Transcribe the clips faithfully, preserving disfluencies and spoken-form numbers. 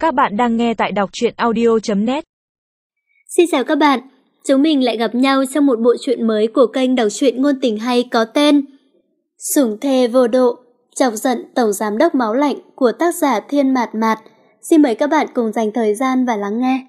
Các bạn đang nghe tại đọc truyện audio chấm net. Xin chào các bạn, chúng mình lại gặp nhau trong một bộ truyện mới của kênh đọc truyện ngôn tình hay có tên Sủng thề vô độ, chọc giận tổng giám đốc máu lạnh của tác giả Thiên Mạt Mạt. Xin mời các bạn cùng dành thời gian và lắng nghe.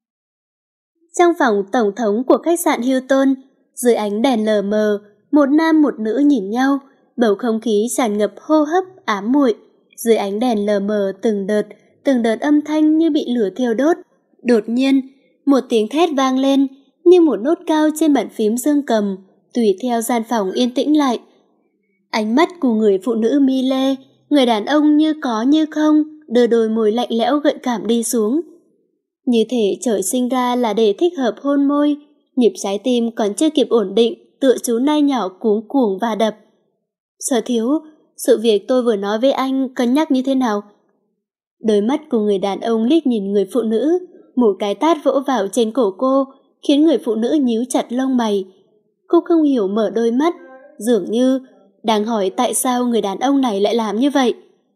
Trong phòng tổng thống của khách sạn Hilton, dưới ánh đèn lờ mờ, một nam một nữ nhìn nhau, bầu không khí tràn ngập hô hấp ám muội. Dưới ánh đèn lờ mờ từng đợt, từng đợt âm thanh như bị lửa thiêu đốt. Đột nhiên, một tiếng thét vang lên như một nốt cao trên bàn phím dương cầm, tùy theo gian phòng yên tĩnh lại. Ánh mắt của người phụ nữ mi lê, người đàn ông như có như không, đưa đôi môi lạnh lẽo gợi cảm đi xuống. Như thể trời sinh ra là để thích hợp hôn môi, nhịp trái tim còn chưa kịp ổn định, tựa chú nai nhỏ cuống cuồng và đập. Sở Thiếu, sự việc tôi vừa nói với anh cân nhắc như thế nào? Đôi mắt của người đàn ông liếc nhìn người phụ nữ, một cái tát vỗ vào trên cổ cô, khiến người phụ nữ nhíu chặt lông mày. Cô không hiểu mở đôi mắt, dường như đang hỏi tại sao người đàn ông này lại làm như vậy.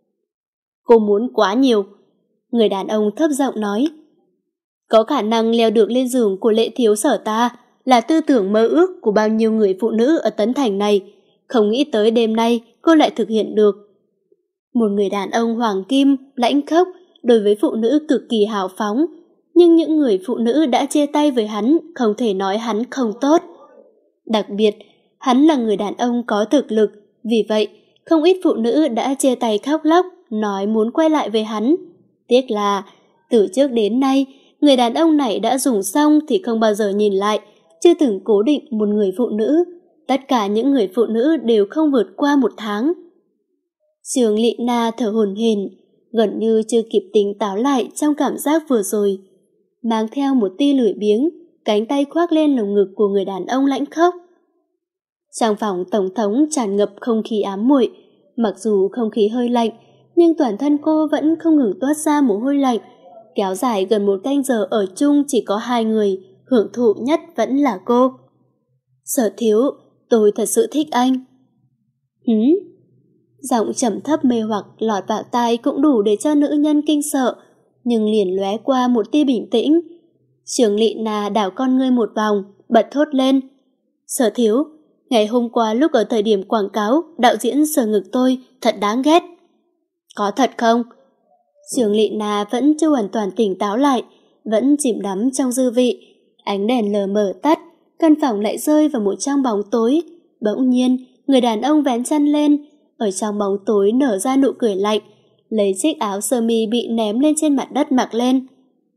Cô muốn quá nhiều. Người đàn ông thấp giọng nói. Có khả năng leo được lên giường của Lệ thiếu sở ta là tư tưởng mơ ước của bao nhiêu người phụ nữ ở Tấn Thành này. Không nghĩ tới đêm nay cô lại thực hiện được. Một người đàn ông hoàng kim, lãnh khốc, đối với phụ nữ cực kỳ hào phóng. Nhưng những người phụ nữ đã chia tay với hắn không thể nói hắn không tốt. Đặc biệt, hắn là người đàn ông có thực lực, vì vậy không ít phụ nữ đã chia tay khóc lóc, nói muốn quay lại với hắn. Tiếc là, từ trước đến nay, người đàn ông này đã dùng xong thì không bao giờ nhìn lại, chưa từng cố định một người phụ nữ. Tất cả những người phụ nữ đều không vượt qua một tháng. Trường Lị Na thở hổn hển, gần như chưa kịp tỉnh táo lại trong cảm giác vừa rồi. Mang theo một tia lười biếng, cánh tay khoác lên lồng ngực của người đàn ông lãnh khốc. Trong phòng tổng thống tràn ngập không khí ám muội, mặc dù không khí hơi lạnh, nhưng toàn thân cô vẫn không ngừng toát ra mồ hôi lạnh. Kéo dài gần một canh giờ ở chung chỉ có hai người, hưởng thụ nhất vẫn là cô. Sở Thiếu, tôi thật sự thích anh. Hứ? Giọng trầm thấp mê hoặc lọt vào tai cũng đủ để cho nữ nhân kinh sợ, nhưng liền lóe qua một tia bình tĩnh. Trường Lị Na đảo con ngươi một vòng, bật thốt lên. Sở Thiếu, ngày hôm qua lúc ở thời điểm quảng cáo, đạo diễn sờ ngực tôi, thật đáng ghét. Có thật không? Trường Lị Na vẫn chưa hoàn toàn tỉnh táo lại, vẫn chìm đắm trong dư vị. Ánh đèn lờ mờ tắt, căn phòng lại rơi vào một trong bóng tối. Bỗng nhiên, người đàn ông vén chăn lên, ở trong bóng tối nở ra nụ cười lạnh, lấy chiếc áo sơ mi bị ném lên trên mặt đất mặc lên.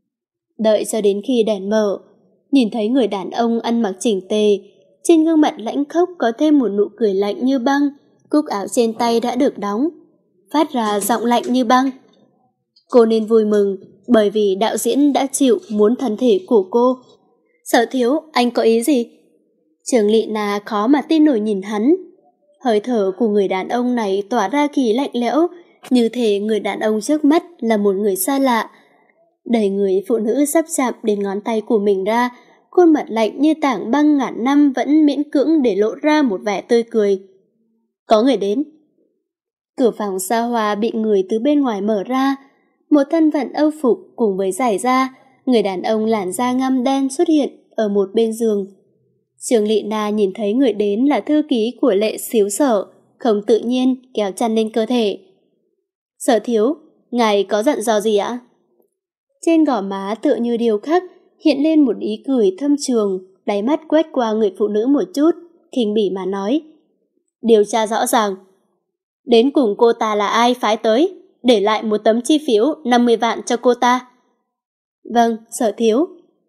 Đợi cho đến khi đèn mở, nhìn thấy người đàn ông ăn mặc chỉnh tề, trên gương mặt lãnh khốc có thêm một nụ cười lạnh như băng, cúc áo trên tay đã được đóng, phát ra giọng lạnh như băng. Cô nên vui mừng, bởi vì đạo diễn đã chịu muốn thân thể của cô. Sở Thiếu, anh có ý gì? Trường Lị Na khó mà tin nổi nhìn hắn. Hơi thở của người đàn ông này tỏa ra khí lạnh lẽo, như thể người đàn ông trước mắt là một người xa lạ. Đẩy người phụ nữ sắp chạm đến ngón tay của mình ra, khuôn mặt lạnh như tảng băng ngàn năm vẫn miễn cưỡng để lộ ra một vẻ tươi cười. Có người đến. Cửa phòng xa hoa bị người từ bên ngoài mở ra, một thân phận âu phục cùng với giày da, người đàn ông làn da ngăm đen xuất hiện ở một bên giường. Trường Lị Na nhìn thấy người đến là thư ký của Lệ xíu sở, không tự nhiên kéo chăn lên cơ thể. Sở Thiếu, ngài có giận dò gì ạ? Trên gò má tựa như điều khắc hiện lên một ý cười thâm trường, đáy mắt quét qua người phụ nữ một chút, khinh bỉ mà nói. Điều tra rõ ràng. Đến cùng cô ta là ai phái tới, để lại một tấm chi phiếu năm mươi vạn cho cô ta. Vâng, Sở Thiếu.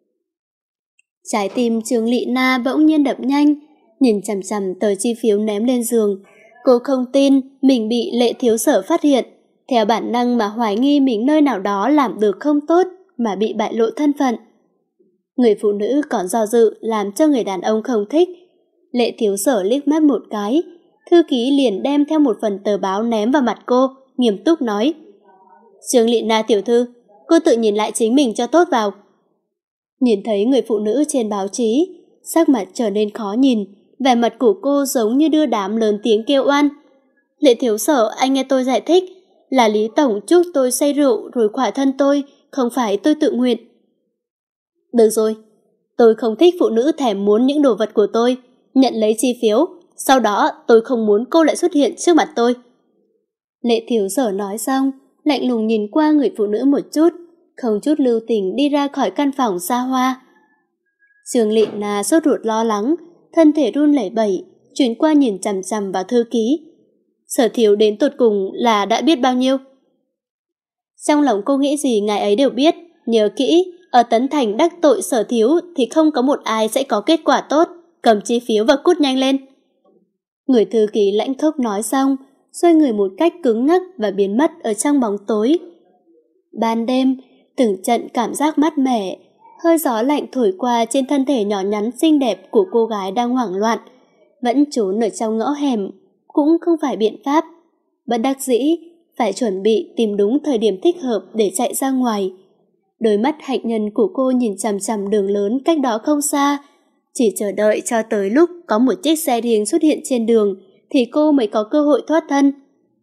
Trái tim Trường Lị Na bỗng nhiên đập nhanh, nhìn chằm chằm tờ chi phiếu ném lên giường. Cô không tin mình bị Lệ thiếu sở phát hiện, theo bản năng mà hoài nghi mình nơi nào đó làm được không tốt mà bị bại lộ thân phận. Người phụ nữ còn do dự làm cho người đàn ông không thích. Lệ thiếu sở liếc mắt một cái, thư ký liền đem theo một phần tờ báo ném vào mặt cô, nghiêm túc nói. Trường Lị Na tiểu thư, cô tự nhìn lại chính mình cho tốt vào. Nhìn thấy người phụ nữ trên báo chí, sắc mặt trở nên khó nhìn, vẻ mặt của cô giống như đưa đám lớn tiếng kêu oan. Lệ thiếu sở, anh nghe tôi giải thích, là Lý Tổng chúc tôi say rượu rồi khỏa thân tôi, không phải tôi tự nguyện. Được rồi, tôi không thích phụ nữ thèm muốn những đồ vật của tôi, nhận lấy chi phiếu, sau đó tôi không muốn cô lại xuất hiện trước mặt tôi. Lệ Thiếu Sở nói xong, lạnh lùng nhìn qua người phụ nữ một chút, không chút lưu tình đi ra khỏi căn phòng xa hoa. Trương Lệ Na sốt ruột lo lắng, thân thể run lẩy bẩy, chuyển qua nhìn chằm chằm vào thư ký. Sở Thiếu đến tột cùng là đã biết bao nhiêu? Trong lòng cô nghĩ gì ngài ấy đều biết, nhớ kỹ, ở Tấn Thành đắc tội Sở Thiếu thì không có một ai sẽ có kết quả tốt, cầm chi phiếu và cút nhanh lên. Người thư ký lãnh khốc nói xong, xoay người một cách cứng ngắc và biến mất ở trong bóng tối. Ban đêm, từng trận cảm giác mát mẻ, hơi gió lạnh thổi qua trên thân thể nhỏ nhắn xinh đẹp của cô gái đang hoảng loạn, vẫn trốn ở trong ngõ hẻm, cũng không phải biện pháp. Bất đắc dĩ, phải chuẩn bị tìm đúng thời điểm thích hợp để chạy ra ngoài. Đôi mắt hạnh nhân của cô nhìn chằm chằm đường lớn cách đó không xa, chỉ chờ đợi cho tới lúc có một chiếc xe riêng xuất hiện trên đường thì cô mới có cơ hội thoát thân.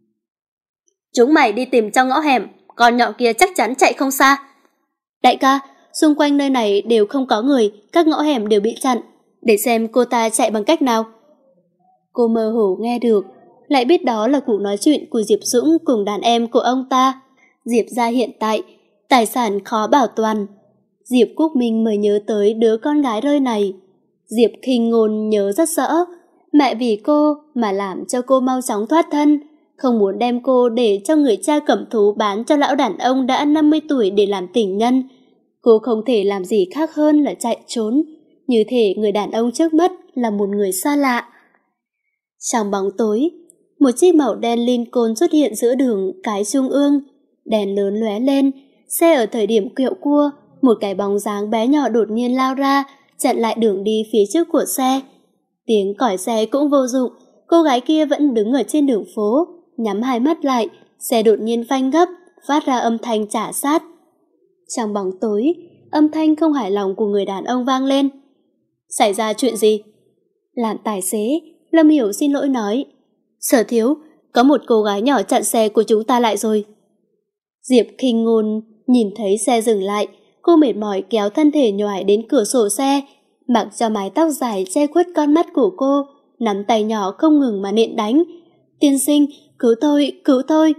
Chúng mày đi tìm trong ngõ hẻm, con nhỏ kia chắc chắn chạy không xa. Đại ca, xung quanh nơi này đều không có người, các ngõ hẻm đều bị chặn, để xem cô ta chạy bằng cách nào. Cô mơ hồ nghe được, lại biết đó là cuộc nói chuyện của Diệp Dũng cùng đàn em của ông ta. Diệp gia hiện tại, tài sản khó bảo toàn. Diệp Quốc Minh mới nhớ tới đứa con gái rơi này. Diệp Khinh Ngôn nhớ rất rõ, mẹ vì cô mà làm cho cô mau chóng thoát thân, không muốn đem cô để cho người cha cẩm thú bán cho lão đàn ông đã năm mươi tuổi để làm tình nhân. Cô không thể làm gì khác hơn là chạy trốn, như thể người đàn ông trước mắt là một người xa lạ. Trong bóng tối, một chiếc màu đen Lincoln xuất hiện giữa đường cái trung ương, đèn lớn lóe lên, xe ở thời điểm quẹo cua, một cái bóng dáng bé nhỏ đột nhiên lao ra, chặn lại đường đi phía trước của xe. Tiếng còi xe cũng vô dụng, cô gái kia vẫn đứng ở trên đường phố, nhắm hai mắt lại, xe đột nhiên phanh gấp, phát ra âm thanh trả sát. Trong bóng tối, âm thanh không hài lòng của người đàn ông vang lên. Xảy ra chuyện gì? Làm tài xế, Lâm Hiểu xin lỗi nói. Sở Thiếu, có một cô gái nhỏ chặn xe của chúng ta lại rồi. Diệp Khinh Ngôn nhìn thấy xe dừng lại, cô mệt mỏi kéo thân thể nhoài đến cửa sổ xe, mặc cho mái tóc dài che khuất con mắt của cô, nắm tay nhỏ không ngừng mà nện đánh. Tiên sinh, cứu tôi, cứu tôi.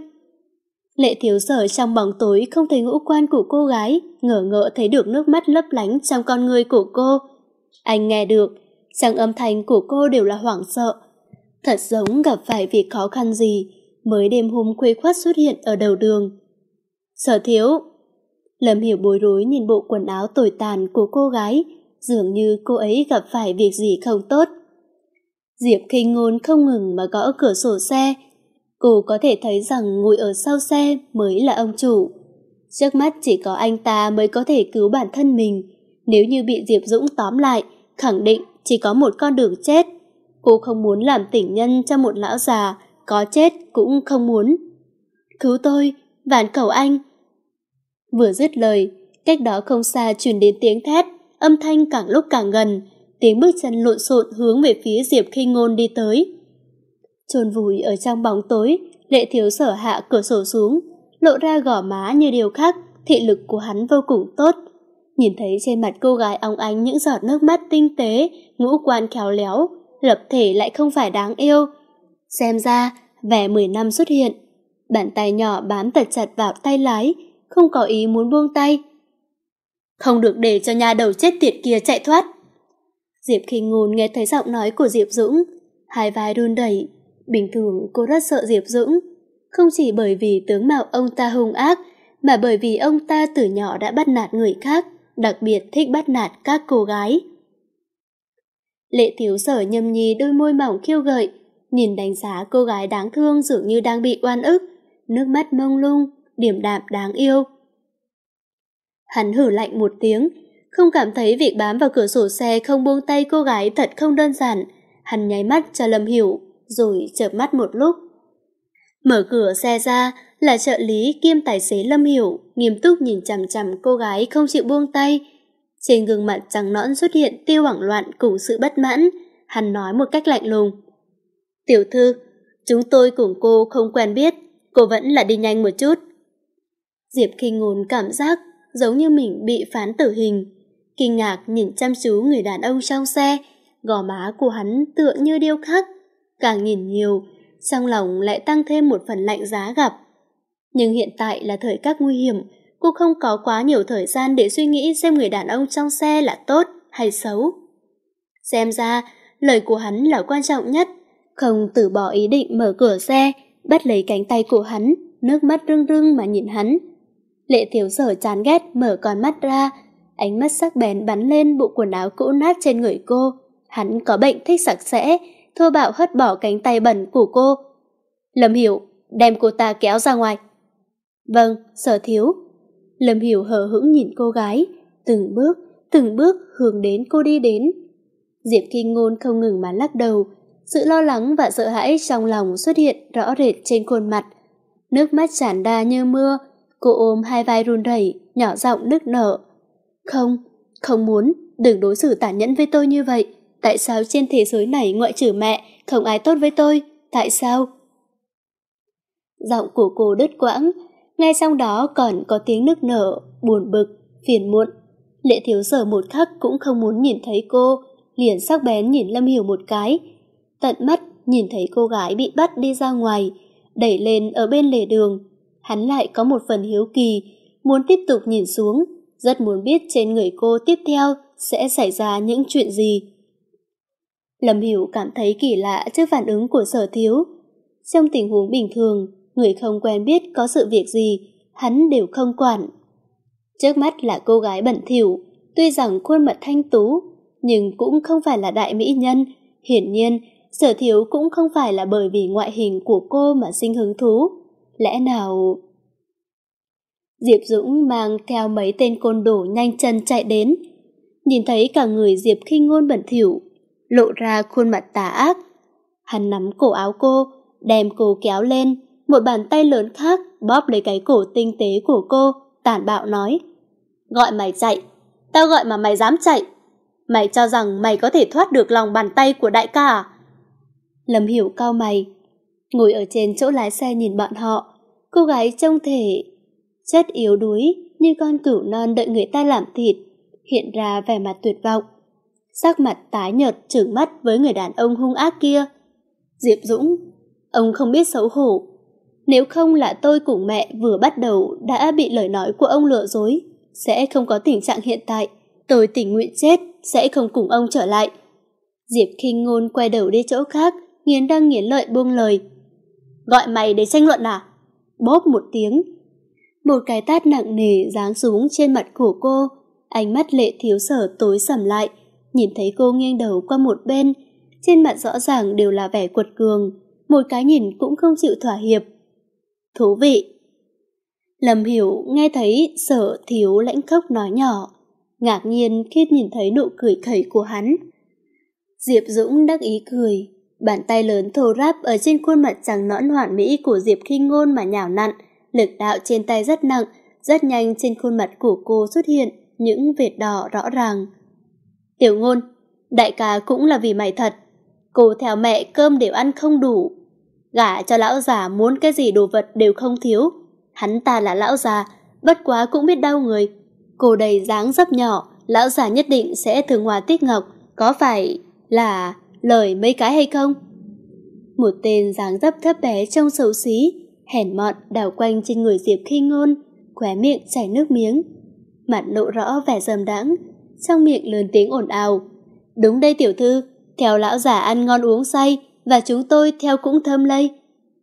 Lệ Thiếu Sở trong bóng tối không thấy ngũ quan của cô gái, ngỡ ngỡ thấy được nước mắt lấp lánh trong con ngươi của cô. Anh nghe được, trong âm thanh của cô đều là hoảng sợ. Thật giống gặp phải việc khó khăn gì, mới đêm hôm khuya khoắt xuất hiện ở đầu đường. Sở Thiếu. Lâm Hiểu bối rối nhìn bộ quần áo tồi tàn của cô gái, dường như cô ấy gặp phải việc gì không tốt. Diệp Khinh Ngôn không ngừng mà gõ cửa sổ xe. Cô có thể thấy rằng ngồi ở sau xe mới là ông chủ. Trước mắt chỉ có anh ta mới có thể cứu bản thân mình. Nếu như bị Diệp Dũng tóm lại, khẳng định chỉ có một con đường chết. Cô không muốn làm tình nhân cho một lão già, có chết cũng không muốn. Cứu tôi, van cầu anh. Vừa dứt lời, cách đó không xa truyền đến tiếng thét, âm thanh càng lúc càng gần, tiếng bước chân lộn xộn hướng về phía Diệp Khinh Ngôn đi tới. Chôn vùi ở trong bóng tối, Lệ Thiếu Sở hạ cửa sổ xuống, lộ ra gò má như điều khác, thị lực của hắn vô cùng tốt. Nhìn thấy trên mặt cô gái óng ánh những giọt nước mắt tinh tế, ngũ quan khéo léo, lập thể lại không phải đáng yêu. Xem ra, vẻ mười năm xuất hiện. Bàn tay nhỏ bám thật chặt vào tay lái, không có ý muốn buông tay. Không được để cho nhà đầu chết tiệt kia chạy thoát. Diệp Khinh Ngôn nghe thấy giọng nói của Diệp Dũng, hai vai run rẩy. Bình thường cô rất sợ Diệp Dũng, không chỉ bởi vì tướng mạo ông ta hung ác, mà bởi vì ông ta từ nhỏ đã bắt nạt người khác, đặc biệt thích bắt nạt các cô gái. Lệ Thiếu Sở nhâm nhi đôi môi mỏng khiêu gợi, nhìn đánh giá cô gái đáng thương dường như đang bị oan ức, nước mắt mông lung, điềm đạm đáng yêu. Hắn hử lạnh một tiếng, không cảm thấy việc bám vào cửa sổ xe không buông tay cô gái thật không đơn giản. Hắn nháy mắt cho Lâm Hiểu, rồi chợp mắt một lúc. Mở cửa xe ra là trợ lý kiêm tài xế Lâm Hiểu, nghiêm túc nhìn chằm chằm cô gái không chịu buông tay. Trên gương mặt trắng nõn xuất hiện tia hoảng loạn cùng sự bất mãn. Hắn nói một cách lạnh lùng. Tiểu thư, chúng tôi cùng cô không quen biết, cô vẫn là đi nhanh một chút. Diệp Khinh Ngôn cảm giác giống như mình bị phán tử hình. Kinh ngạc nhìn chăm chú người đàn ông trong xe, gò má của hắn tựa như điêu khắc. Càng nhìn nhiều, trong lòng lại tăng thêm một phần lạnh giá gặp. Nhưng hiện tại là thời khắc nguy hiểm, cô không có quá nhiều thời gian để suy nghĩ xem người đàn ông trong xe là tốt hay xấu. Xem ra, lời của hắn là quan trọng nhất. Không từ bỏ ý định mở cửa xe, bắt lấy cánh tay của hắn, nước mắt rưng rưng mà nhìn hắn. Lệ Thiếu Sở chán ghét mở con mắt ra, ánh mắt sắc bén bắn lên bộ quần áo cũ nát trên người cô. Hắn có bệnh thích sạch sẽ, thô bạo hất bỏ cánh tay bẩn của cô. Lâm Hiểu, đem cô ta kéo ra ngoài. Vâng, Sở thiếu. Lâm Hiểu hờ hững nhìn cô gái, từng bước, từng bước hướng đến cô đi đến. Diệp Kinh Ngôn không ngừng mà lắc đầu, sự lo lắng và sợ hãi trong lòng xuất hiện rõ rệt trên khuôn mặt. Nước mắt tràn ra như mưa, cô ôm hai vai run rẩy, nhỏ giọng nức nở. Không, không muốn, đừng đối xử tàn nhẫn với tôi như vậy. Tại sao trên thế giới này ngoại trừ mẹ, không ai tốt với tôi? Tại sao? Giọng của cô đứt quãng, ngay sau đó còn có tiếng nức nở, buồn bực, phiền muộn. Lệ Thiếu Sở một khắc cũng không muốn nhìn thấy cô, liền sắc bén nhìn Lâm Hiểu một cái. Tận mắt nhìn thấy cô gái bị bắt đi ra ngoài, đẩy lên ở bên lề đường. Hắn lại có một phần hiếu kỳ, muốn tiếp tục nhìn xuống, rất muốn biết trên người cô tiếp theo sẽ xảy ra những chuyện gì. Lâm Hiểu cảm thấy kỳ lạ trước phản ứng của Sở thiếu. Trong tình huống bình thường, người không quen biết có sự việc gì, hắn đều không quản. Trước mắt là cô gái bẩn thỉu, tuy rằng khuôn mặt thanh tú, nhưng cũng không phải là đại mỹ nhân. Hiển nhiên, Sở thiếu cũng không phải là bởi vì ngoại hình của cô mà sinh hứng thú. Lẽ nào... Diệp Dũng mang theo mấy tên côn đồ nhanh chân chạy đến. Nhìn thấy cả người Diệp Kinh Ngôn bẩn thỉu, lộ ra khuôn mặt tà ác. Hắn nắm cổ áo cô, đem cô kéo lên, một bàn tay lớn khác bóp lấy cái cổ tinh tế của cô, tàn bạo nói. Gọi mày chạy, tao gọi mà mày dám chạy. Mày cho rằng mày có thể thoát được lòng bàn tay của đại ca à? Lâm Hiểu cau mày, ngồi ở trên chỗ lái xe nhìn bọn họ. Cô gái trông thể chất yếu đuối như con cừu non đợi người ta làm thịt, hiện ra vẻ mặt tuyệt vọng. Sắc mặt tái nhợt trừng mắt với người đàn ông hung ác kia. Diệp Dũng, ông không biết xấu hổ. Nếu không là tôi cùng mẹ vừa bắt đầu đã bị lời nói của ông lừa dối, sẽ không có tình trạng hiện tại. Tôi tình nguyện chết, sẽ không cùng ông trở lại. Diệp Kinh Ngôn quay đầu đi chỗ khác, nghiến răng nghiến lợi buông lời. Gọi mày để tranh luận à? Bóp một tiếng. Một cái tát nặng nề giáng xuống trên mặt của cô. Ánh mắt Lệ Thiếu Sở tối sầm lại, nhìn thấy cô nghiêng đầu qua một bên, trên mặt rõ ràng đều là vẻ quật cường, một cái nhìn cũng không chịu thỏa hiệp. Thú vị. Lâm Hiểu nghe thấy Sở thiếu lãnh khốc nói nhỏ, ngạc nhiên khi nhìn thấy nụ cười khẩy của hắn. Diệp Dũng đắc ý cười, bàn tay lớn thô ráp ở trên khuôn mặt trắng nõn hoàn mỹ của Diệp Kinh Ngôn mà nhào nặn, lực đạo trên tay rất nặng, rất nhanh trên khuôn mặt của cô xuất hiện những vệt đỏ rõ ràng. Tiểu Ngôn, đại ca cũng là vì mày thật. Cô theo mẹ cơm đều ăn không đủ, gả cho lão già muốn cái gì đồ vật đều không thiếu. Hắn ta là lão già, bất quá cũng biết đau người. Cô đầy dáng dấp nhỏ, lão già nhất định sẽ thường hòa tích ngọc, có phải là lời mấy cái hay không? Một tên dáng dấp thấp bé trông xấu xí, hèn mọn đảo quanh trên người Diệp Kinh Ngôn, khóe miệng chảy nước miếng, mặt lộ rõ vẻ dâm đãng, trong miệng lớn tiếng ồn ào. Đúng đây tiểu thư, theo lão già ăn ngon uống say, và chúng tôi theo cũng thơm lây.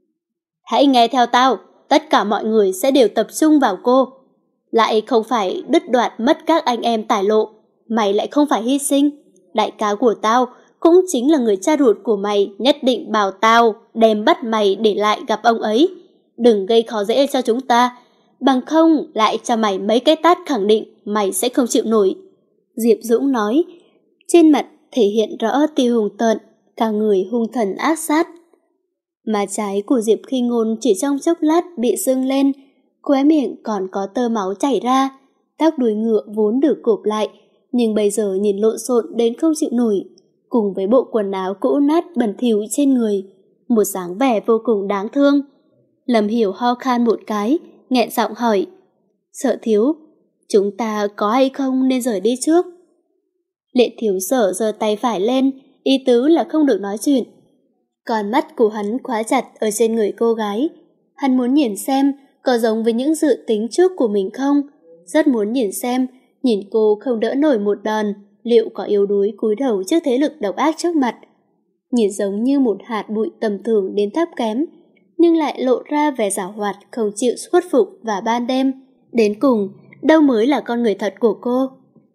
Hãy nghe theo tao, tất cả mọi người sẽ đều tập trung vào cô. Lại không phải đứt đoạn mất các anh em tài lộ, mày lại không phải hy sinh. Đại ca của tao cũng chính là người cha ruột của mày, nhất định bảo tao đem bắt mày để lại gặp ông ấy. Đừng gây khó dễ cho chúng ta, bằng không lại cho mày mấy cái tát khẳng định mày sẽ không chịu nổi. Diệp Dũng nói, trên mặt thể hiện rõ tia hung tợn, cả người hung thần ác sát. Má trái của Diệp Kinh Ngôn chỉ trong chốc lát bị sưng lên, khóe miệng còn có tơ máu chảy ra, tóc đuôi ngựa vốn được cột lại, nhưng bây giờ nhìn lộn xộn đến không chịu nổi, cùng với bộ quần áo cũ nát bẩn thỉu trên người, một dáng vẻ vô cùng đáng thương. Lâm Hiểu ho khan một cái, nghẹn giọng hỏi, Sở thiếu, chúng ta có hay không nên rời đi trước? Lệ Thiếu Sở giơ tay phải lên, ý tứ là không được nói chuyện. Con mắt của hắn khóa chặt ở trên người cô gái. Hắn muốn nhìn xem có giống với những dự tính trước của mình không. Rất muốn nhìn xem, nhìn cô không đỡ nổi một đòn, liệu có yếu đuối cúi đầu trước thế lực độc ác trước mặt. Nhìn giống như một hạt bụi tầm thường đến thấp kém, nhưng lại lộ ra vẻ giảo hoạt không chịu khuất phục vào ban đêm. Đến cùng, đâu mới là con người thật của cô?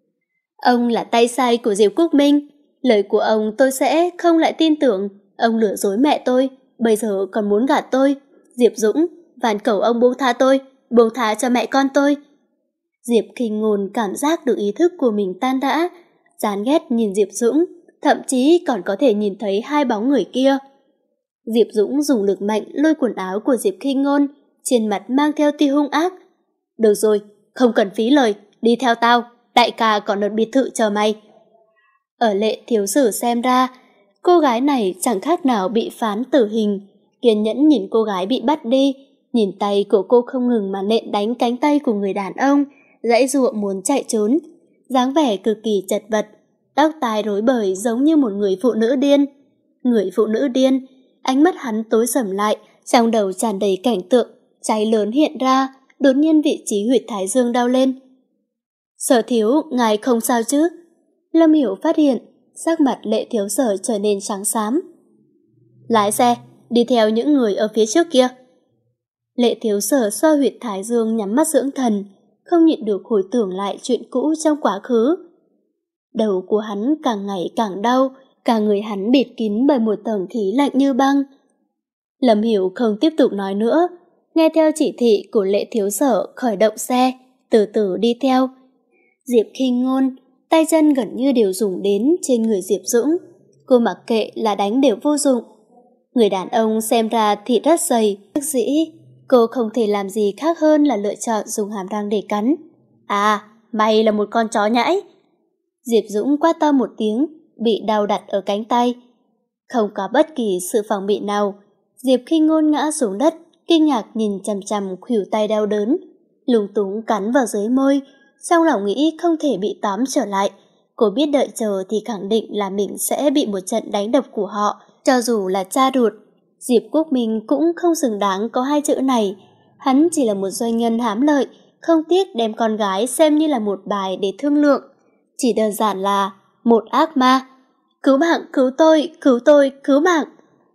Ông là tay sai của Diệp Quốc Minh. Lời của ông tôi sẽ không lại tin tưởng. Ông lừa dối mẹ tôi, bây giờ còn muốn gạt tôi. Diệp Dũng, van cầu ông buông tha tôi, buông tha cho mẹ con tôi. Diệp Khinh Ngôn cảm giác được ý thức của mình tan rã, chán ghét nhìn Diệp Dũng, thậm chí còn có thể nhìn thấy hai bóng người kia. Diệp Dũng dùng lực mạnh lôi quần áo của Diệp Khinh Ngôn, trên mặt mang theo tia hung ác. Được rồi, không cần phí lời, đi theo tao, đại ca còn ở biệt thự chờ mày. Ở Lệ Thiếu Sử xem ra, cô gái này chẳng khác nào bị phán tử hình, kiên nhẫn nhìn cô gái bị bắt đi, nhìn tay của cô không ngừng mà nện đánh cánh tay của người đàn ông, giãy giụa muốn chạy trốn, dáng vẻ cực kỳ chật vật, tóc tai rối bời giống như một người phụ nữ điên. Người phụ nữ điên, ánh mắt hắn tối sầm lại, trong đầu tràn đầy cảnh tượng, cháy lớn hiện ra, đột nhiên vị trí huyệt thái dương đau lên. Sở Thiếu, ngài không sao chứ? Lâm Hiểu phát hiện, sắc mặt Lệ Thiếu Sở trở nên trắng xám. Lái xe, đi theo những người ở phía trước kia. Lệ Thiếu Sở xoa huyệt thái dương nhắm mắt dưỡng thần, không nhịn được hồi tưởng lại chuyện cũ trong quá khứ. Đầu của hắn càng ngày càng đau, cả người hắn bịt kín bởi một tầng khí lạnh như băng. Lâm Hiểu không tiếp tục nói nữa, nghe theo chỉ thị của Lệ Thiếu Sở khởi động xe, từ từ đi theo. Diệp Khinh Ngôn, tay chân gần như đều dùng đến trên người Diệp Dũng. Cô mặc kệ là đánh đều vô dụng. Người đàn ông xem ra thịt rất dày, bác dĩ. Cô không thể làm gì khác hơn là lựa chọn dùng hàm răng để cắn. À, mày là một con chó nhãi. Diệp Dũng quát to một tiếng, bị đau đặt ở cánh tay. Không có bất kỳ sự phòng bị nào, Diệp Khinh Ngôn ngã xuống đất, kinh ngạc nhìn chằm chằm khuỷu tay đau đớn, lúng túng cắn vào dưới môi, trong lòng nghĩ không thể bị tóm trở lại. Cô biết đợi chờ thì khẳng định là mình sẽ bị một trận đánh đập của họ, cho dù là cha ruột. Diệp Quốc Minh cũng không xứng đáng có hai chữ này. Hắn chỉ là một doanh nhân hám lợi, không tiếc đem con gái xem như là một bài để thương lượng. Chỉ đơn giản là một ác ma. Cứu mạng, cứu tôi, cứu tôi, cứu mạng.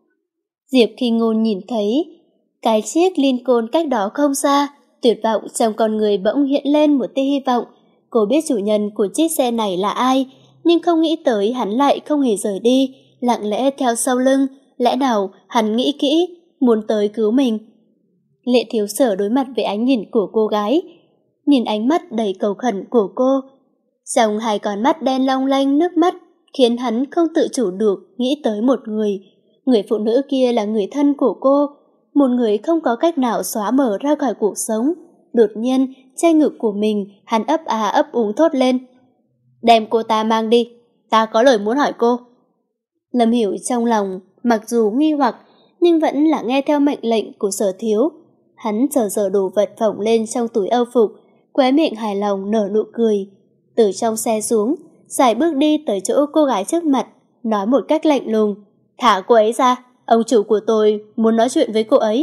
Diệp Khinh Ngôn nhìn thấy cái chiếc Lincoln cách đó không xa, tuyệt vọng trong con người bỗng hiện lên một tia hy vọng. Cô biết chủ nhân của chiếc xe này là ai, nhưng không nghĩ tới hắn lại không hề rời đi, lặng lẽ theo sau lưng. Lẽ nào hắn nghĩ kỹ, muốn tới cứu mình? Lệ Thiếu Sở đối mặt với ánh nhìn của cô gái, nhìn ánh mắt đầy cầu khẩn của cô. Trong hai con mắt đen long lanh nước mắt khiến hắn không tự chủ được nghĩ tới một người. Người phụ nữ kia là người thân của cô, một người không có cách nào xóa mở ra khỏi cuộc sống. Đột nhiên, che ngực của mình, hắn ấp à ấp úng thốt lên. Đem cô ta mang đi, ta có lời muốn hỏi cô. Lâm Hiểu trong lòng, mặc dù nghi hoặc, nhưng vẫn là nghe theo mệnh lệnh của Sở Thiếu. Hắn sờ sờ đồ vật phỏng lên trong túi âu phục, khóe miệng hài lòng nở nụ cười. Từ trong xe xuống, sải bước đi tới chỗ cô gái trước mặt, nói một cách lạnh lùng. Thả cô ấy ra, ông chủ của tôi muốn nói chuyện với cô ấy.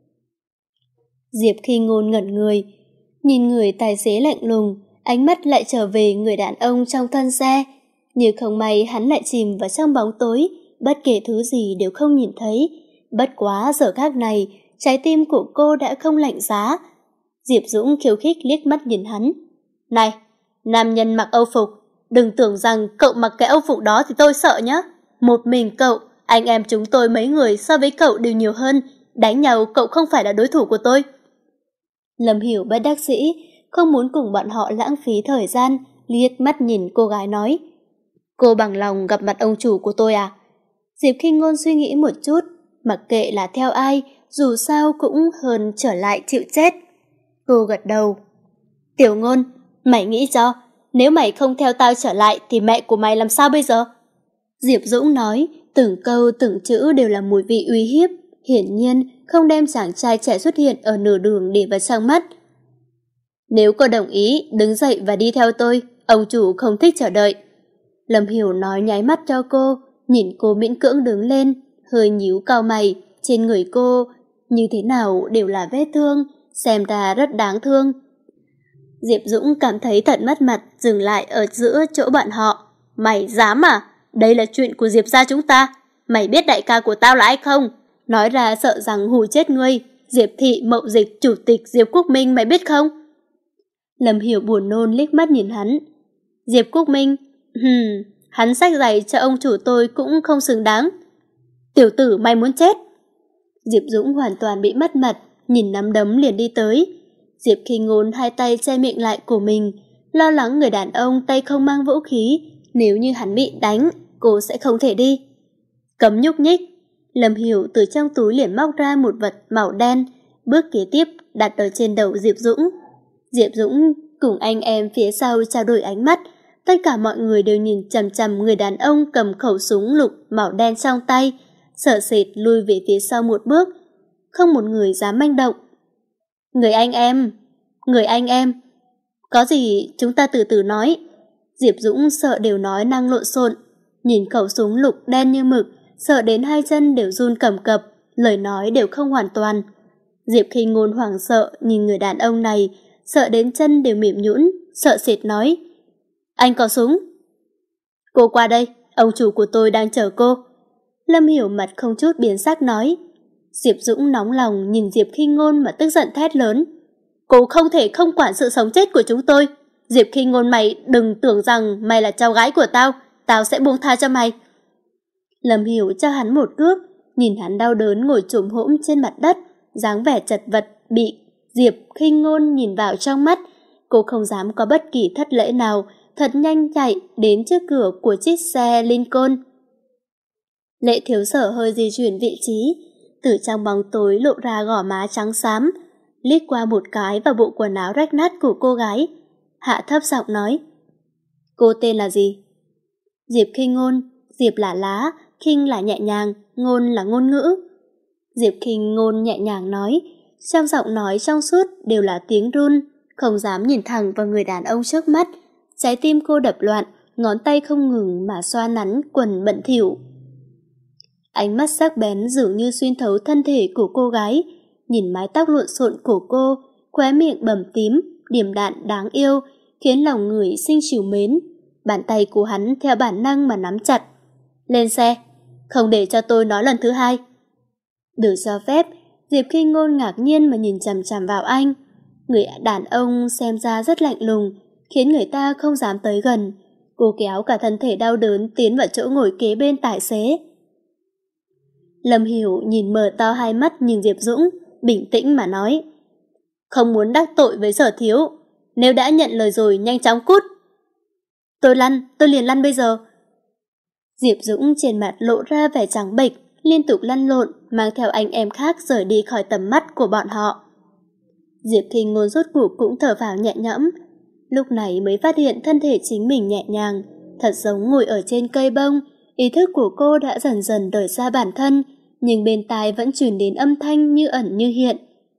Diệp Khinh Ngôn ngẩn người, nhìn người tài xế lạnh lùng, ánh mắt lại trở về người đàn ông trong thân xe. Như không may hắn lại chìm vào trong bóng tối, bất kể thứ gì đều không nhìn thấy. Bất quá giờ khác này, trái tim của cô đã không lạnh giá. Diệp Dũng khiêu khích liếc mắt nhìn hắn. Này, nam nhân mặc âu phục, đừng tưởng rằng cậu mặc cái âu phục đó thì tôi sợ nhá. Một mình cậu, anh em chúng tôi mấy người so với cậu đều nhiều hơn, đánh nhau cậu không phải là đối thủ của tôi. Lâm Hiểu bất đắc dĩ, không muốn cùng bọn họ lãng phí thời gian, liếc mắt nhìn cô gái nói. Cô bằng lòng gặp mặt ông chủ của tôi à? Diệp Khinh Ngôn suy nghĩ một chút, mặc kệ là theo ai, dù sao cũng hơn trở lại chịu chết. Cô gật đầu. Tiểu Ngôn, mày nghĩ cho, nếu mày không theo tao trở lại thì mẹ của mày làm sao bây giờ? Diệp Dũng nói, từng câu từng chữ đều là mùi vị uy hiếp, hiển nhiên không đem chàng trai trẻ xuất hiện ở nửa đường để vào trong mắt. Nếu cô đồng ý, đứng dậy và đi theo tôi, ông chủ không thích chờ đợi. Lâm Hiểu nói nháy mắt cho cô, nhìn cô miễn cưỡng đứng lên, hơi nhíu cau mày, trên người cô như thế nào đều là vết thương, xem ra rất đáng thương. Diệp Dũng cảm thấy thật mất mặt, dừng lại ở giữa chỗ bọn họ. Mày dám à? Đây là chuyện của Diệp gia chúng ta. Mày biết đại ca của tao là ai không? Nói ra sợ rằng hù chết ngươi. Diệp Thị Mậu Dịch chủ tịch Diệp Quốc Minh mày biết không? Lâm Hiểu buồn nôn liếc mắt nhìn hắn. Diệp Quốc Minh? Hừm, hắn xách giày cho ông chủ tôi cũng không xứng đáng. Tiểu tử mày muốn chết. Diệp Dũng hoàn toàn bị mất mặt, nhìn nắm đấm liền đi tới. Diệp Khinh Ngôn hai tay che miệng lại của mình, lo lắng người đàn ông tay không mang vũ khí, nếu như hắn bị đánh, cô sẽ không thể đi. Cấm nhúc nhích. Lâm Hiểu từ trong túi liền móc ra một vật màu đen, bước kế tiếp đặt ở trên đầu Diệp Dũng. Diệp Dũng cùng anh em phía sau trao đổi ánh mắt, tất cả mọi người đều nhìn chằm chằm người đàn ông cầm khẩu súng lục màu đen trong tay, sợ sệt lui về phía sau một bước, không một người dám manh động. Người anh em, người anh em, có gì chúng ta từ từ nói. Diệp Dũng sợ đều nói năng lộn xộn, nhìn khẩu súng lục đen như mực, sợ đến hai chân đều run cầm cập, lời nói đều không hoàn toàn. Diệp Khinh Ngôn hoảng sợ nhìn người đàn ông này, sợ đến chân đều mềm nhũn, sợ sệt nói: Anh có súng? Cô qua đây, ông chủ của tôi đang chờ cô. Lâm Hiểu mặt không chút biến sắc nói. Diệp Dũng nóng lòng nhìn Diệp Khinh Ngôn mà tức giận thét lớn: Cô không thể không quản sự sống chết của chúng tôi. Diệp Khinh Ngôn, mày đừng tưởng rằng mày là cháu gái của tao, tao sẽ buông tha cho mày. Lâm Hiểu cho hắn một cước, nhìn hắn đau đớn ngồi chồm hổm trên mặt đất, dáng vẻ chật vật bị Diệp Khinh Ngôn nhìn vào trong mắt. Cô không dám có bất kỳ thất lễ nào, thật nhanh chạy đến trước cửa của chiếc xe Lincoln. Lệ Thiếu Sở hơi di chuyển vị trí, từ trong bóng tối lộ ra gò má trắng xám, liếc qua một cái vào bộ quần áo rách nát của cô gái, hạ thấp giọng nói: Cô tên là gì? Diệp Khinh Ngôn. Diệp là lá, Khinh là nhẹ nhàng, Ngôn là ngôn ngữ. Diệp Khinh Ngôn nhẹ nhàng nói, trong giọng nói trong suốt đều là tiếng run, không dám nhìn thẳng vào người đàn ông trước mắt. Trái tim cô đập loạn, ngón tay không ngừng mà xoa nắn quần bận thỉu. Ánh mắt sắc bén dường như xuyên thấu thân thể của cô gái, nhìn mái tóc lộn xộn của cô, khóe miệng bầm tím, điềm đạm đáng yêu, khiến lòng người sinh trìu mến. Bàn tay của hắn theo bản năng mà nắm chặt. Lên xe, không để cho tôi nói lần thứ hai. Được cho phép, Diệp Khinh Ngôn ngạc nhiên mà nhìn chằm chằm vào anh. Người đàn ông xem ra rất lạnh lùng, khiến người ta không dám tới gần. Cô kéo cả thân thể đau đớn tiến vào chỗ ngồi kế bên tài xế. Lâm Hiểu nhìn mở to hai mắt nhìn Diệp Dũng, bình tĩnh mà nói: Không muốn đắc tội với Sở Thiếu, nếu đã nhận lời rồi nhanh chóng cút. Tôi lăn, tôi liền lăn bây giờ. Diệp Dũng trên mặt lộ ra vẻ trắng bệch, liên tục lăn lộn, mang theo anh em khác rời đi khỏi tầm mắt của bọn họ. Diệp Khinh Ngôn rốt cuộc cũng thở phào nhẹ nhõm, lúc này mới phát hiện thân thể chính mình nhẹ nhàng, thật giống ngồi ở trên cây bông. Ý thức của cô đã dần dần rời xa bản thân, nhưng bên tai vẫn truyền đến âm thanh như ẩn như hiện.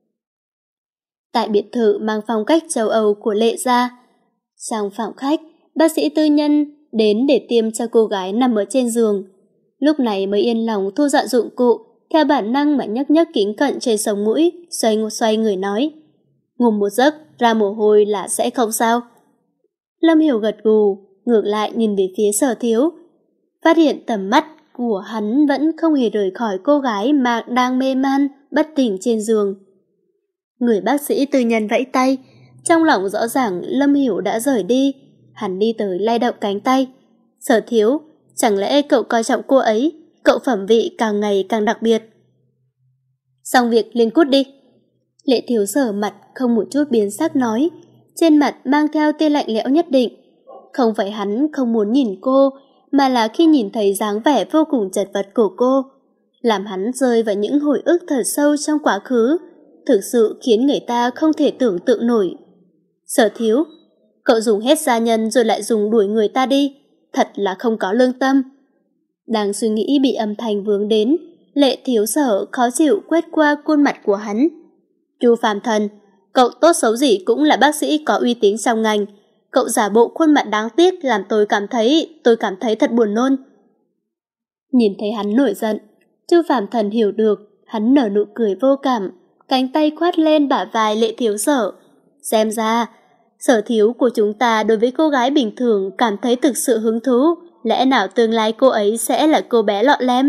Tại biệt thự mang phong cách châu Âu của Lệ gia, trong phòng khách, bác sĩ tư nhân đến để tiêm cho cô gái nằm ở trên giường. Lúc này mới yên lòng thu dọn dụng cụ, theo bản năng mà nhấc nhấc kính cận trên sống mũi, xoay xoay người nói: Ngủ một giấc, ra mồ hôi là sẽ không sao. Lâm Hiểu gật gù, ngược lại nhìn về phía Sở Thiếu, phát hiện tầm mắt của hắn vẫn không hề rời khỏi cô gái mà đang mê man, bất tỉnh trên giường. Người bác sĩ tư nhân vẫy tay, trong lòng rõ ràng Lâm Hiểu đã rời đi. Hắn đi tới lay động cánh tay. Sở Thiếu, chẳng lẽ cậu coi trọng cô ấy, cậu phẩm vị càng ngày càng đặc biệt. Xong việc liền cút đi. Lệ Thiếu Sở mặt không một chút biến sắc nói, trên mặt mang theo tia lạnh lẽo nhất định. Không phải hắn không muốn nhìn cô, mà là khi nhìn thấy dáng vẻ vô cùng chật vật của cô, làm hắn rơi vào những hồi ức thật sâu trong quá khứ, thực sự khiến người ta không thể tưởng tượng nổi. Sở Thiếu, cậu dùng hết gia nhân rồi lại dùng đuổi người ta đi, thật là không có lương tâm. Đang suy nghĩ bị âm thanh vướng đến, Lệ Thiếu Sở khó chịu quét qua khuôn mặt của hắn. Chu Phàm Thần, Cậu tốt xấu gì cũng là bác sĩ có uy tín trong ngành. Cậu giả bộ khuôn mặt đáng tiếc làm tôi cảm thấy, tôi cảm thấy thật buồn nôn. Nhìn thấy hắn nổi giận, Chu Phàm Thần hiểu được, hắn nở nụ cười vô cảm, cánh tay khoát lên bả vai Lệ Thiếu Sở. Xem ra, sở thiếu của chúng ta đối với cô gái bình thường cảm thấy thực sự hứng thú, lẽ nào tương lai cô ấy sẽ là cô bé lọ lem?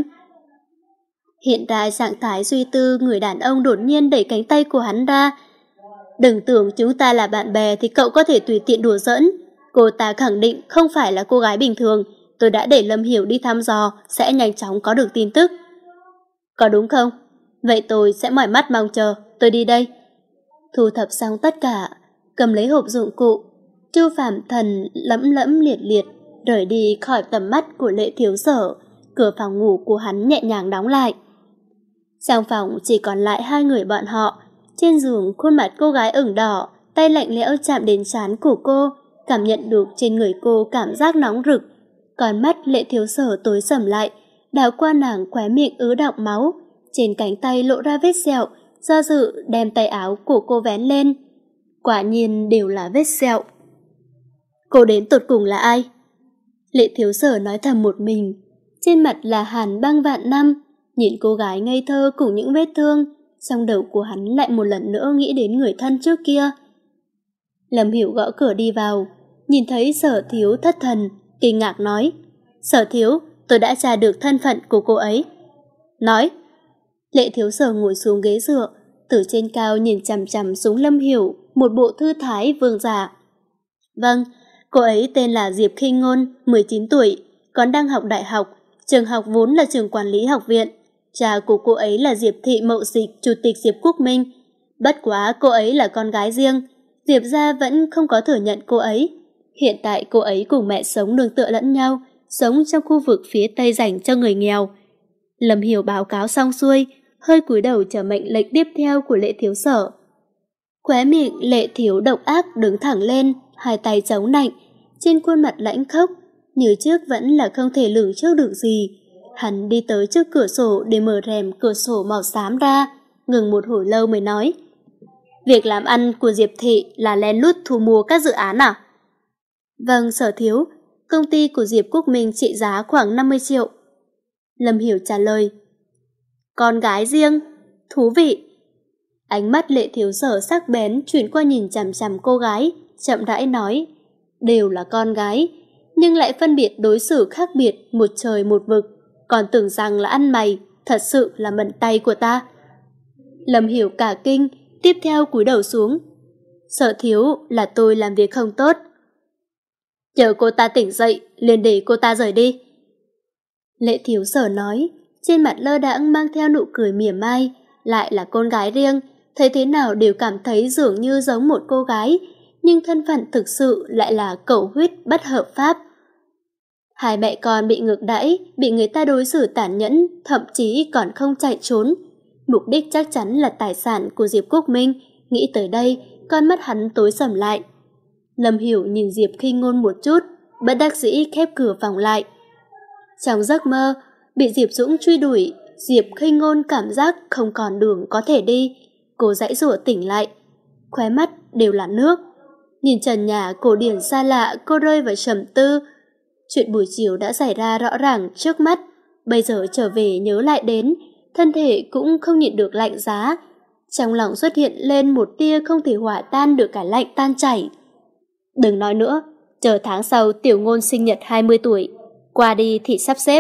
Hiện tại trạng thái suy tư, người đàn ông đột nhiên đẩy cánh tay của hắn ra. Đừng tưởng chúng ta là bạn bè thì cậu có thể tùy tiện đùa giỡn. Cô ta khẳng định không phải là cô gái bình thường. Tôi đã để Lâm Hiểu đi thăm dò, sẽ nhanh chóng có được tin tức. Có đúng không? Vậy tôi sẽ mỏi mắt mong chờ, tôi đi đây. Thu thập xong tất cả, cầm lấy hộp dụng cụ, Chu Phàm Thần lẫm lẫm liệt liệt rời đi khỏi tầm mắt của Lệ Thiếu Sở. Cửa phòng ngủ của hắn nhẹ nhàng đóng lại. Trong phòng chỉ còn lại hai người bọn họ. Trên giường, khuôn mặt cô gái ửng đỏ, tay lạnh lẽo chạm đến trán của cô, cảm nhận được trên người cô cảm giác nóng rực. Còn mắt Lệ Thiếu Sở tối sầm lại, đảo qua nàng, khóe miệng ứ đọng máu, trên cánh tay lộ ra vết sẹo, do dự đem tay áo của cô vén lên. Quả nhiên đều là vết sẹo. Cô đến tột cùng là ai? Lệ Thiếu Sở nói thầm một mình, trên mặt là hàn băng vạn năm. Nhìn cô gái ngây thơ cùng những vết thương, trong đầu của hắn lại một lần nữa nghĩ đến người thân trước kia. Lâm Hiểu gõ cửa đi vào, nhìn thấy Sở Thiếu thất thần, kinh ngạc nói: Sở Thiếu, tôi đã tra được thân phận của cô ấy. Nói. Lệ Thiếu Sở ngồi xuống ghế dựa, từ trên cao nhìn chằm chằm xuống Lâm Hiểu, một bộ thư thái vương giả. Vâng, cô ấy tên là Diệp Khinh Ngôn, mười chín tuổi, còn đang học đại học, trường học vốn là trường quản lý học viện. Cha của cô ấy là Diệp Thị Mậu Dịch, chủ tịch Diệp Quốc Minh. Bất quá cô ấy là con gái riêng, Diệp gia vẫn không có thừa nhận cô ấy. Hiện tại cô ấy cùng mẹ sống nương tựa lẫn nhau, sống trong khu vực phía Tây dành cho người nghèo. Lâm Hiểu báo cáo xong xuôi, hơi cúi đầu chờ mệnh lệnh tiếp theo của Lệ Thiếu Sở. Khóe miệng Lệ Thiếu độc ác đứng thẳng lên, hai tay chống nạnh, trên khuôn mặt lãnh khốc, như trước vẫn là không thể lường trước được gì. Hắn đi tới trước cửa sổ để mở rèm cửa sổ màu xám ra, ngừng một hồi lâu mới nói: Việc làm ăn của Diệp Thị là lén lút thu mua các dự án à? Vâng, Sở Thiếu, công ty của Diệp Quốc Minh trị giá khoảng năm mươi triệu. Lâm Hiểu trả lời. Con gái riêng? Thú vị. Ánh mắt Lệ Thiếu Sở sắc bén chuyển qua nhìn chằm chằm cô gái, chậm rãi nói: Đều là con gái, nhưng lại phân biệt đối xử khác biệt, một trời một vực, còn tưởng rằng là ăn mày, thật sự là mận tay của ta. Lâm Hiểu cả kinh, tiếp theo cúi đầu xuống. Sở Thiếu, là tôi làm việc không tốt. Chờ cô ta tỉnh dậy, liền để cô ta rời đi. Lệ Thiếu Sở nói, trên mặt lơ đãng mang theo nụ cười mỉa mai, lại là con gái riêng, thấy thế nào đều cảm thấy dường như giống một cô gái, nhưng thân phận thực sự lại là cẩu huyết bất hợp pháp. Hai mẹ con bị ngược đãi, bị người ta đối xử tàn nhẫn, thậm chí còn không chạy trốn. Mục đích chắc chắn là tài sản của Diệp Quốc Minh. Nghĩ tới đây, con mắt hắn tối sầm lại. Lâm Hiểu nhìn Diệp Khinh Ngôn một chút, bất đắc dĩ khép cửa phòng lại. Trong giấc mơ, bị Diệp Dũng truy đuổi, Diệp Khinh Ngôn cảm giác không còn đường có thể đi. Cô giãy giụa tỉnh lại, khóe mắt đều là nước. Nhìn trần nhà cổ điển xa lạ, cô rơi vào trầm tư. Chuyện buổi chiều đã xảy ra rõ ràng trước mắt, bây giờ trở về nhớ lại đến, thân thể cũng không nhịn được lạnh giá. Trong lòng xuất hiện lên một tia không thể hòa tan được cả lạnh tan chảy. Đừng nói nữa, chờ tháng sau Tiểu Ngôn sinh nhật hai mươi tuổi, qua đi thì sắp xếp.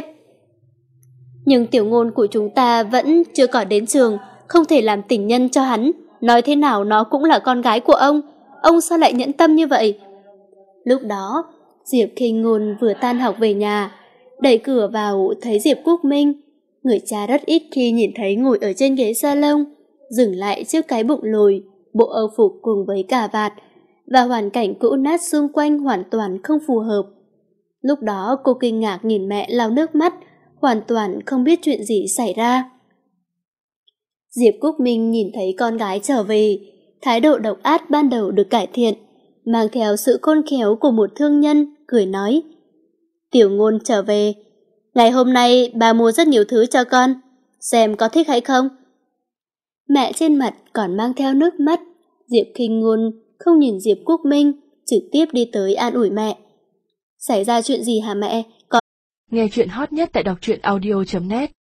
Nhưng Tiểu Ngôn của chúng ta vẫn chưa có đến trường, không thể làm tình nhân cho hắn. Nói thế nào nó cũng là con gái của ông, ông sao lại nhẫn tâm như vậy? Lúc đó, Diệp Khinh Ngôn vừa tan học về nhà, đẩy cửa vào thấy Diệp Quốc Minh. Người cha rất ít khi nhìn thấy ngồi ở trên ghế salon, dừng lại trước cái bụng lồi, bộ âu phục cùng với cà vạt, và hoàn cảnh cũ nát xung quanh hoàn toàn không phù hợp. Lúc đó cô kinh ngạc nhìn mẹ lau nước mắt, hoàn toàn không biết chuyện gì xảy ra. Diệp Quốc Minh nhìn thấy con gái trở về, thái độ độc ác ban đầu được cải thiện, mang theo sự khôn khéo của một thương nhân, cười nói: Tiểu Ngôn trở về, ngày hôm nay bà mua rất nhiều thứ cho con, xem có thích hay không. Mẹ trên mặt còn mang theo nước mắt, Diệp Khinh Ngôn không nhìn Diệp Quốc Minh, trực tiếp đi tới an ủi mẹ. Xảy ra chuyện gì hả mẹ? Có... Nghe chuyện hot nhất tại đọc truyện audio chấm net